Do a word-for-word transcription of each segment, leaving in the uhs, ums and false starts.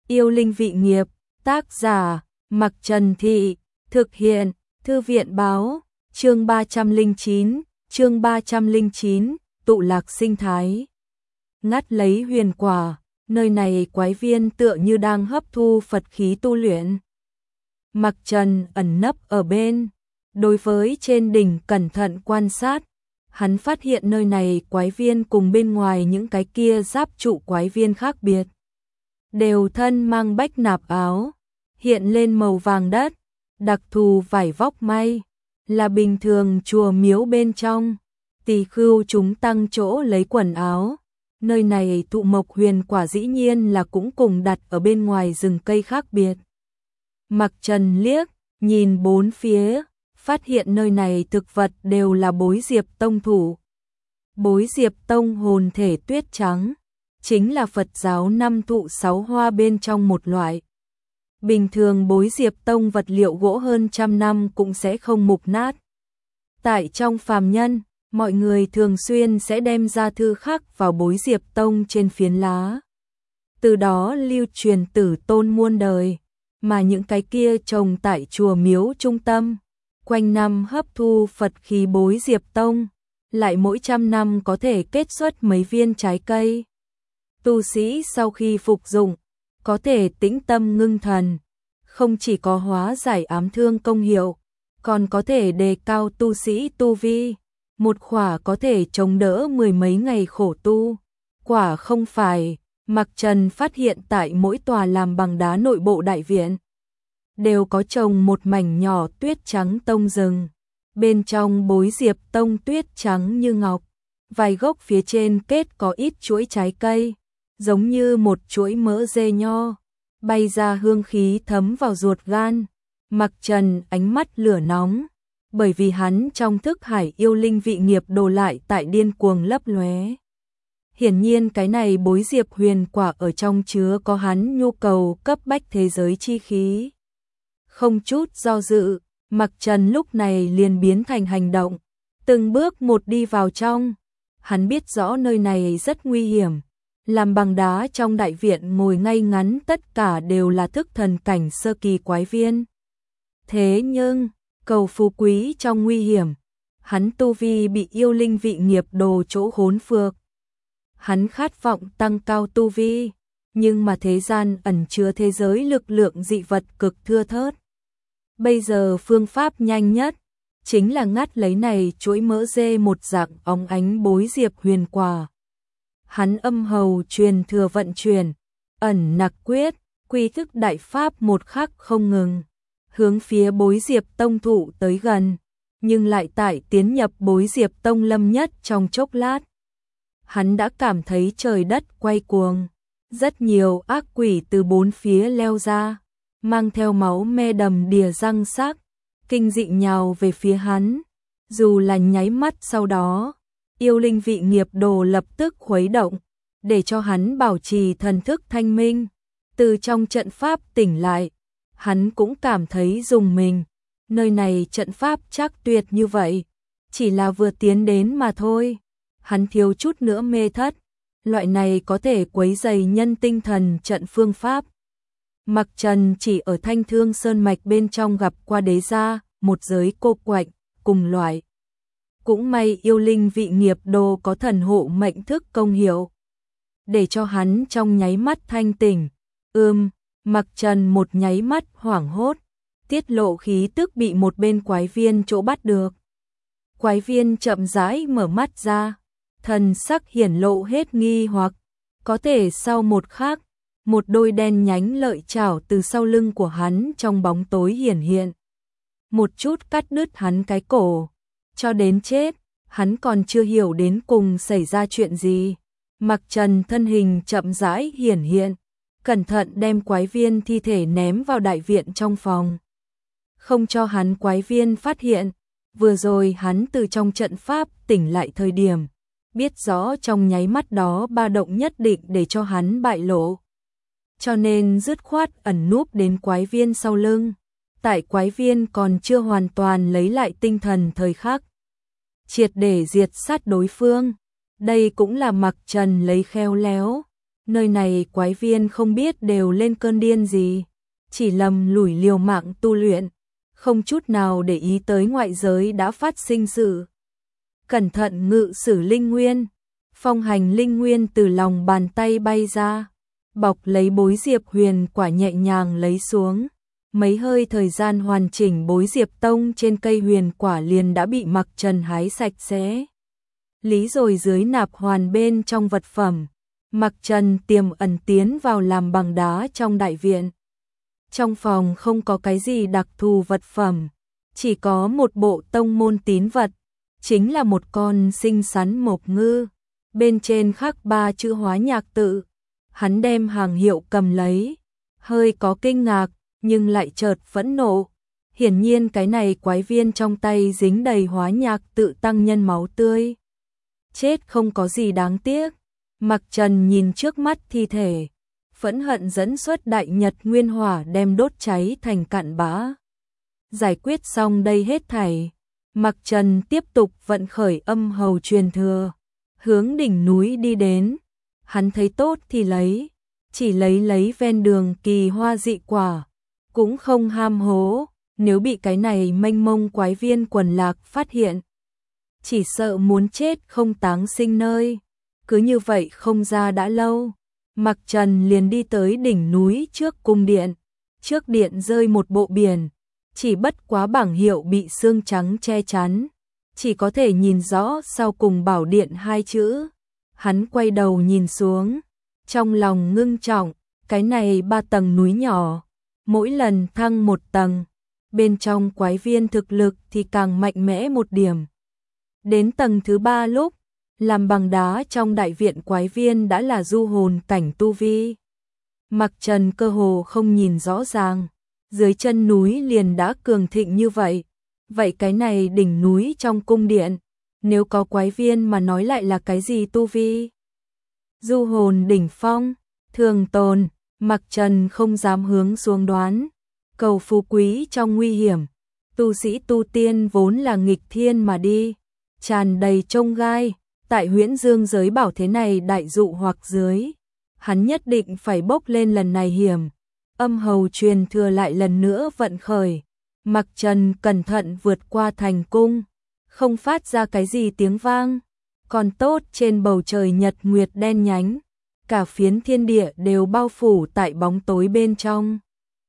Yêu linh vị nghiệp, tác giả, Mặc Trần Thị, thực hiện, Thư viện báo, chương ba trăm lẻ chín, chương ba trăm lẻ chín, tụ lạc sinh thái. Ngắt lấy huyền quả, nơi này quái viên tựa như đang hấp thu Phật khí tu luyện. Mặc Trần ẩn nấp ở bên, đối với trên đỉnh cẩn thận quan sát, hắn phát hiện nơi này quái viên cùng bên ngoài những cái kia giáp trụ quái viên khác biệt. Đều thân mang bách nạp áo, hiện lên màu vàng đất, đặc thù vải vóc may, là bình thường chùa miếu bên trong, tỳ khưu chúng tăng chỗ lấy quần áo. Nơi này thụ mộc huyền quả dĩ nhiên là cũng cùng đặt ở bên ngoài rừng cây khác biệt. Mặc Trần liếc, nhìn bốn phía, phát hiện nơi này thực vật đều là bối diệp tông thủ. Bối diệp tông hồn thể tuyết trắng, chính là Phật giáo năm thụ sáu hoa bên trong một loại. Bình thường bối diệp tông vật liệu gỗ hơn trăm năm cũng sẽ không mục nát. Tại trong phàm nhân, mọi người thường xuyên sẽ đem ra thư khắc vào bối diệp tông trên phiến lá. Từ đó lưu truyền tử tôn muôn đời, mà những cái kia trồng tại chùa miếu trung tâm, quanh năm hấp thu Phật khí bối diệp tông, lại mỗi trăm năm có thể kết xuất mấy viên trái cây. Tu sĩ sau khi phục dụng, có thể tĩnh tâm ngưng thần, không chỉ có hóa giải ám thương công hiệu, còn có thể đề cao tu sĩ tu vi. Một quả có thể chống đỡ mười mấy ngày khổ tu. Quả không phải, Mặc Trần phát hiện tại mỗi tòa làm bằng đá nội bộ đại viện đều có trồng một mảnh nhỏ tuyết trắng tông rừng. Bên trong bối diệp tông tuyết trắng như ngọc, vài gốc phía trên kết có ít chuỗi trái cây, giống như một chuỗi mỡ dê nho, bay ra hương khí thấm vào ruột gan. Mặc Trần ánh mắt lửa nóng, bởi vì hắn trong thức hải yêu linh vị nghiệp đồ lại tại điên cuồng lấp lóe. Hiển nhiên cái này bối diệp huyền quả ở trong chứa có hắn nhu cầu cấp bách thế giới chi khí. Không chút do dự, Mặc Trần lúc này liền biến thành hành động, từng bước một đi vào trong. Hắn biết rõ nơi này rất nguy hiểm, làm bằng đá trong đại viện ngồi ngay ngắn tất cả đều là thức thần cảnh sơ kỳ quái viên. Thế nhưng, cầu phú quý trong nguy hiểm, hắn tu vi bị yêu linh vị nghiệp đồ chỗ hốn phược. Hắn khát vọng tăng cao tu vi, nhưng mà thế gian ẩn chứa thế giới lực lượng dị vật cực thưa thớt. Bây giờ phương pháp nhanh nhất, chính là ngắt lấy này chuỗi mỡ dê một dạng óng ánh bối diệp huyền quả. Hắn âm hầu truyền thừa vận chuyển, ẩn nặc quyết, quy thức đại pháp một khắc không ngừng, hướng phía bối diệp tông thụ tới gần, nhưng lại tại tiến nhập bối diệp tông lâm nhất trong chốc lát. Hắn đã cảm thấy trời đất quay cuồng, rất nhiều ác quỷ từ bốn phía leo ra, mang theo máu me đầm đìa răng sắc, kinh dị nhào về phía hắn. Dù là nháy mắt sau đó, yêu linh vị nghiệp đồ lập tức khuấy động, để cho hắn bảo trì thần thức thanh minh. Từ trong trận pháp tỉnh lại, hắn cũng cảm thấy rùng mình. Nơi này trận pháp chắc tuyệt như vậy, chỉ là vừa tiến đến mà thôi. Hắn thiếu chút nữa mê thất, loại này có thể quấy dày nhân tinh thần trận phương pháp. Mặc Trần chỉ ở Thanh Thương Sơn Mạch bên trong gặp qua đế gia, một giới cô quạnh, cùng loại. Cũng may yêu linh vị nghiệp đồ có thần hộ mệnh thức công hiệu, để cho hắn trong nháy mắt thanh tỉnh. Ưm, Mặc Trần một nháy mắt hoảng hốt, tiết lộ khí tức bị một bên quái viên chỗ bắt được. Quái viên chậm rãi mở mắt ra, thần sắc hiển lộ hết nghi hoặc, có thể sau một khắc, một đôi đen nhánh lợi chảo từ sau lưng của hắn trong bóng tối hiển hiện. Một chút cắt đứt hắn cái cổ, cho đến chết, hắn còn chưa hiểu đến cùng xảy ra chuyện gì. Mặc Trần thân hình chậm rãi hiển hiện, cẩn thận đem quái viên thi thể ném vào đại viện trong phòng. Không cho hắn quái viên phát hiện, vừa rồi hắn từ trong trận pháp tỉnh lại thời điểm, biết rõ trong nháy mắt đó ba động nhất định để cho hắn bại lộ. Cho nên dứt khoát ẩn núp đến quái viên sau lưng, tại quái viên còn chưa hoàn toàn lấy lại tinh thần thời khắc, triệt để diệt sát đối phương. Đây cũng là Mặc Trần lấy khéo léo, Nơi này quái viên không biết đều lên cơn điên gì, chỉ lầm lủi liều mạng tu luyện, không chút nào để ý tới ngoại giới đã phát sinh sự. Cẩn thận ngự sử linh nguyên, phong hành linh nguyên từ lòng bàn tay bay ra, bọc lấy bối diệp huyền quả nhẹ nhàng lấy xuống. Mấy hơi thời gian hoàn chỉnh bối diệp tông trên cây huyền quả liền đã bị Mặc Trần hái sạch sẽ. Lý rồi dưới nạp hoàn bên trong vật phẩm, Mặc Trần tiềm ẩn tiến vào làm bằng đá trong đại viện. Trong phòng không có cái gì đặc thù vật phẩm, chỉ có một bộ tông môn tín vật, chính là một con xinh xắn mộc ngư, bên trên khắc ba chữ Hóa Nhạc tự. Hắn đem hàng hiệu cầm lấy, hơi có kinh ngạc, nhưng lại chợt phẫn nộ. Hiển nhiên cái này quái viên trong tay dính đầy Hóa Nhạc tự tăng nhân máu tươi. Chết không có gì đáng tiếc. Mặc Trần nhìn trước mắt thi thể, phẫn hận dẫn xuất đại nhật nguyên hỏa đem đốt cháy thành cặn bã. Giải quyết xong đây hết thảy, Mặc Trần tiếp tục vận khởi âm hầu truyền thừa, hướng đỉnh núi đi đến. Hắn thấy tốt thì lấy, chỉ lấy lấy ven đường kỳ hoa dị quả, cũng không ham hố, nếu bị cái này mênh mông quái viên quần lạc phát hiện, chỉ sợ muốn chết không táng sinh nơi. Cứ như vậy không ra đã lâu, Mặc Trần liền đi tới đỉnh núi trước cung điện, trước điện rơi một bộ biển, chỉ bất quá bảng hiệu bị sương trắng che chắn, chỉ có thể nhìn rõ sau cùng bảo điện hai chữ. Hắn quay đầu nhìn xuống, trong lòng ngưng trọng, cái này ba tầng núi nhỏ, mỗi lần thăng một tầng, bên trong quái viên thực lực thì càng mạnh mẽ một điểm. Đến tầng thứ ba lúc, làm bằng đá trong đại viện quái viên đã là du hồn cảnh tu vi. Mặc Trần cơ hồ không nhìn rõ ràng, dưới chân núi liền đã cường thịnh như vậy. Vậy cái này đỉnh núi trong cung điện, nếu có quái viên mà nói lại là cái gì tu vi? Du hồn đỉnh phong, thường tồn, Mặc Trần không dám hướng xuống đoán. Cầu phú quý trong nguy hiểm, tu sĩ tu tiên vốn là nghịch thiên mà đi, tràn đầy chông gai. Tại Huyễn Dương giới bảo thế này đại dụ hoặc dưới, hắn nhất định phải bốc lên lần này hiểm. Âm hầu truyền thừa lại lần nữa vận khởi, Mặc Trần cẩn thận vượt qua thành cung, không phát ra cái gì tiếng vang. Còn tốt trên bầu trời nhật nguyệt đen nhánh, cả phiến thiên địa đều bao phủ tại bóng tối bên trong.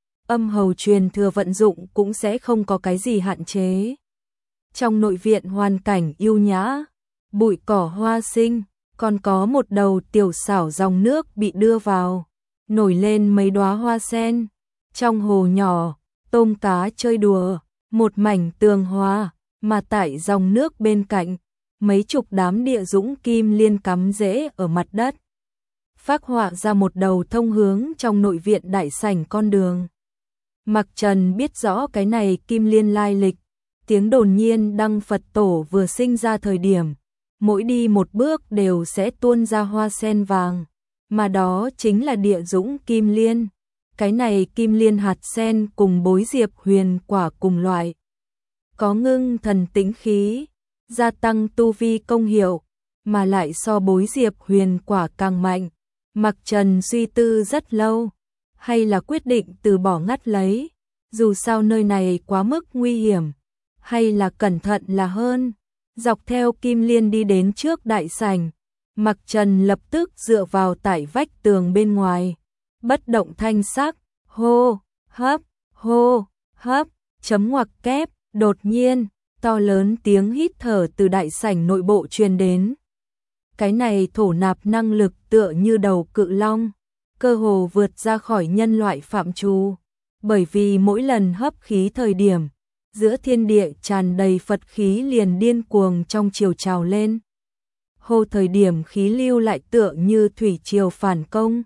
Âm hầu truyền thừa vận dụng cũng sẽ không có cái gì hạn chế. Trong nội viện hoàn cảnh yêu nhã, bụi cỏ hoa sinh, còn có một đầu tiểu xảo dòng nước bị đưa vào, nổi lên mấy đóa hoa sen. Trong hồ nhỏ, tôm cá chơi đùa, một mảnh tường hoa, mà tại dòng nước bên cạnh, mấy chục đám địa dũng kim liên cắm rễ ở mặt đất, phác họa ra một đầu thông hướng trong nội viện đại sảnh con đường. Mặc Trần biết rõ cái này kim liên lai lịch, tiếng đồn nhiên đăng Phật tổ vừa sinh ra thời điểm, mỗi đi một bước đều sẽ tuôn ra hoa sen vàng, mà đó chính là địa dũng kim liên. Cái này kim liên hạt sen cùng bối diệp huyền quả cùng loại, có ngưng thần tĩnh khí, gia tăng tu vi công hiệu, mà lại so bối diệp huyền quả càng mạnh. Mặc Trần suy tư rất lâu, hay là quyết định từ bỏ ngắt lấy, dù sao nơi này quá mức nguy hiểm, hay là cẩn thận là hơn. Dọc theo kim liên đi đến trước đại sảnh, Mặc Trần lập tức dựa vào tại vách tường bên ngoài, bất động thanh sắc, hô, hấp, hô, hấp, chấm ngoặc kép. Đột nhiên, to lớn tiếng hít thở từ đại sảnh nội bộ truyền đến. Cái này thổ nạp năng lực tựa như đầu cự long, cơ hồ vượt ra khỏi nhân loại phạm trù, bởi vì mỗi lần hấp khí thời điểm, giữa thiên địa tràn đầy Phật khí liền điên cuồng trong chiều trào lên. Hô thời điểm khí lưu lại tựa như thủy triều phản công.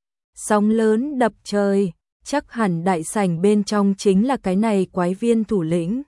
Sóng lớn đập trời, chắc hẳn đại sảnh bên trong chính là cái này quái viên thủ lĩnh.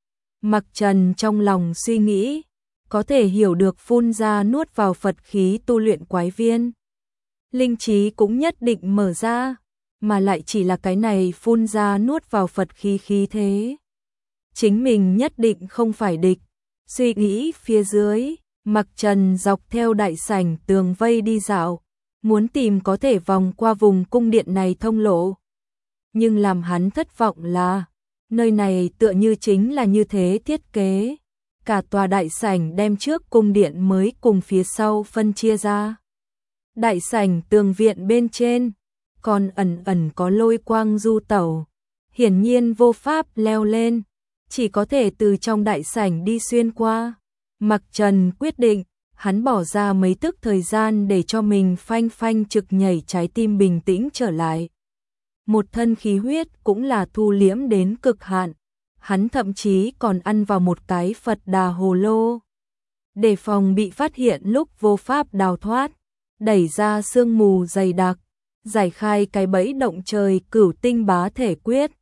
Mặc Trần trong lòng suy nghĩ, có thể hiểu được phun ra nuốt vào Phật khí tu luyện quái viên. Linh trí cũng nhất định mở ra, mà lại chỉ là cái này phun ra nuốt vào Phật khí khí thế. Chính mình nhất định không phải địch. Suy nghĩ phía dưới, Mặc Trần dọc theo đại sảnh tường vây đi dạo, muốn tìm có thể vòng qua vùng cung điện này thông lộ. Nhưng làm hắn thất vọng là, nơi này tựa như chính là như thế thiết kế. Cả tòa đại sảnh đem trước cung điện mới cùng phía sau phân chia ra. Đại sảnh tường viện bên trên, còn ẩn ẩn có lôi quang du tẩu. Hiển nhiên vô pháp leo lên, chỉ có thể từ trong đại sảnh đi xuyên qua. Mặc Trần quyết định, hắn bỏ ra mấy tức thời gian để cho mình phanh phanh trực nhảy trái tim bình tĩnh trở lại. Một thân khí huyết cũng là thu liễm đến cực hạn. Hắn thậm chí còn ăn vào một cái Phật Đà hồ lô. Để phòng bị phát hiện lúc vô pháp đào thoát, đẩy ra sương mù dày đặc, giải khai cái bẫy động trời cửu tinh bá thể quyết.